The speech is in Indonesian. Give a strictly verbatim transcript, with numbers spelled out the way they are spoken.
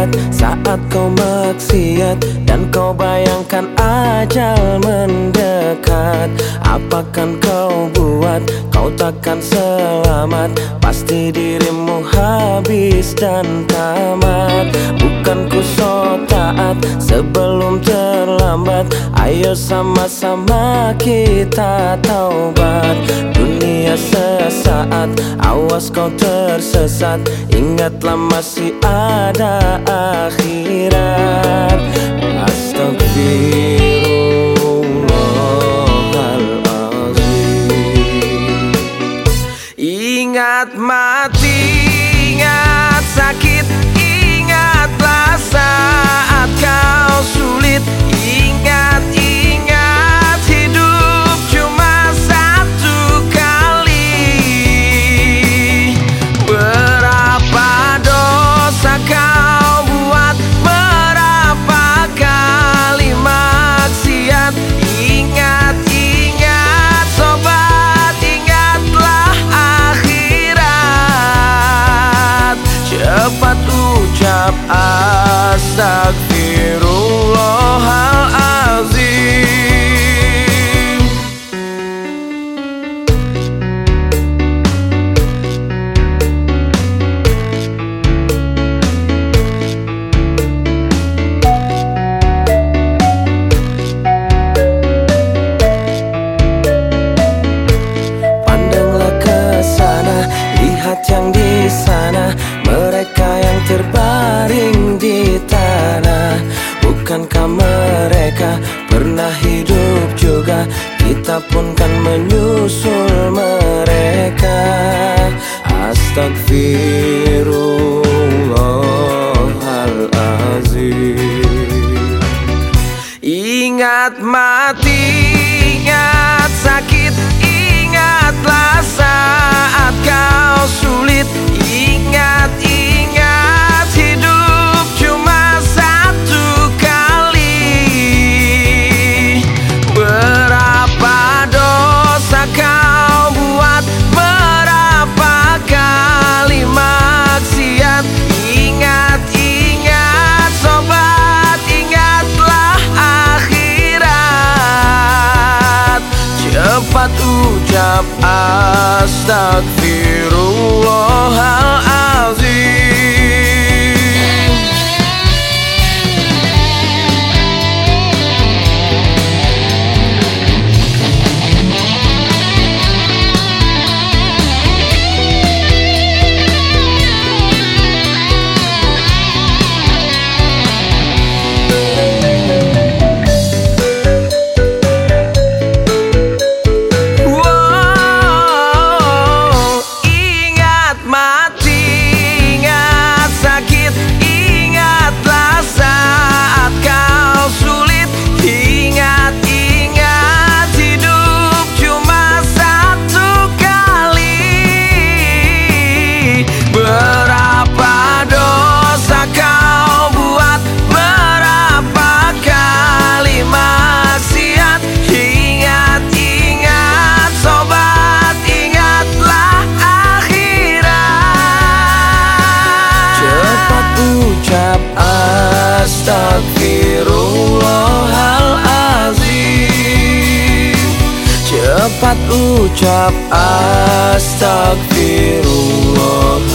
ingat saat kau maksiat dan kau bayangkan ajal mendekat. Apakan kau buat, kau takkan selamat. Pasti dirimu habis dan tamat. Bukan ku so taat sebelum terlambat. Ayo sama-sama kita taubat. Dunia sesaat, awas kau tersesat. Ingatlah masih ada akhirat. Astagfirullahaladzim. Ingat mati, ingat sakit, ingatlah saat kau sulit. Ingat, ingat hidup cuma satu kali. Berapa dosa kau buat, berapa kali maksiat. Ingat, ingat sobat, ingatlah akhirat. Cepat ucap astagfirullahaladzim. Pandanglah ke sana, lihat yang di sana, mereka yang terbaring di tanah. Bukankah mereka pernah hidup juga? Kita pun kan menyusul mereka. Astagfirullahaladzim. Ingat mati, ingat sakit, ingatlah saat kau sulit. Ingat, ingat hidup cuma satu kali. Berapa dosa kau buat, berapa kali maksiat. Ingat, ingat sobat, ingatlah akhirat. Cepat ucap astagfirullahaladzim. Berapa dosa kau buat, berapa kali maksiat. Ingat, ingat sobat, ingatlah akhirat. Cepat ucap astagfirullahaladzim. Cepat ucap astagfirullah.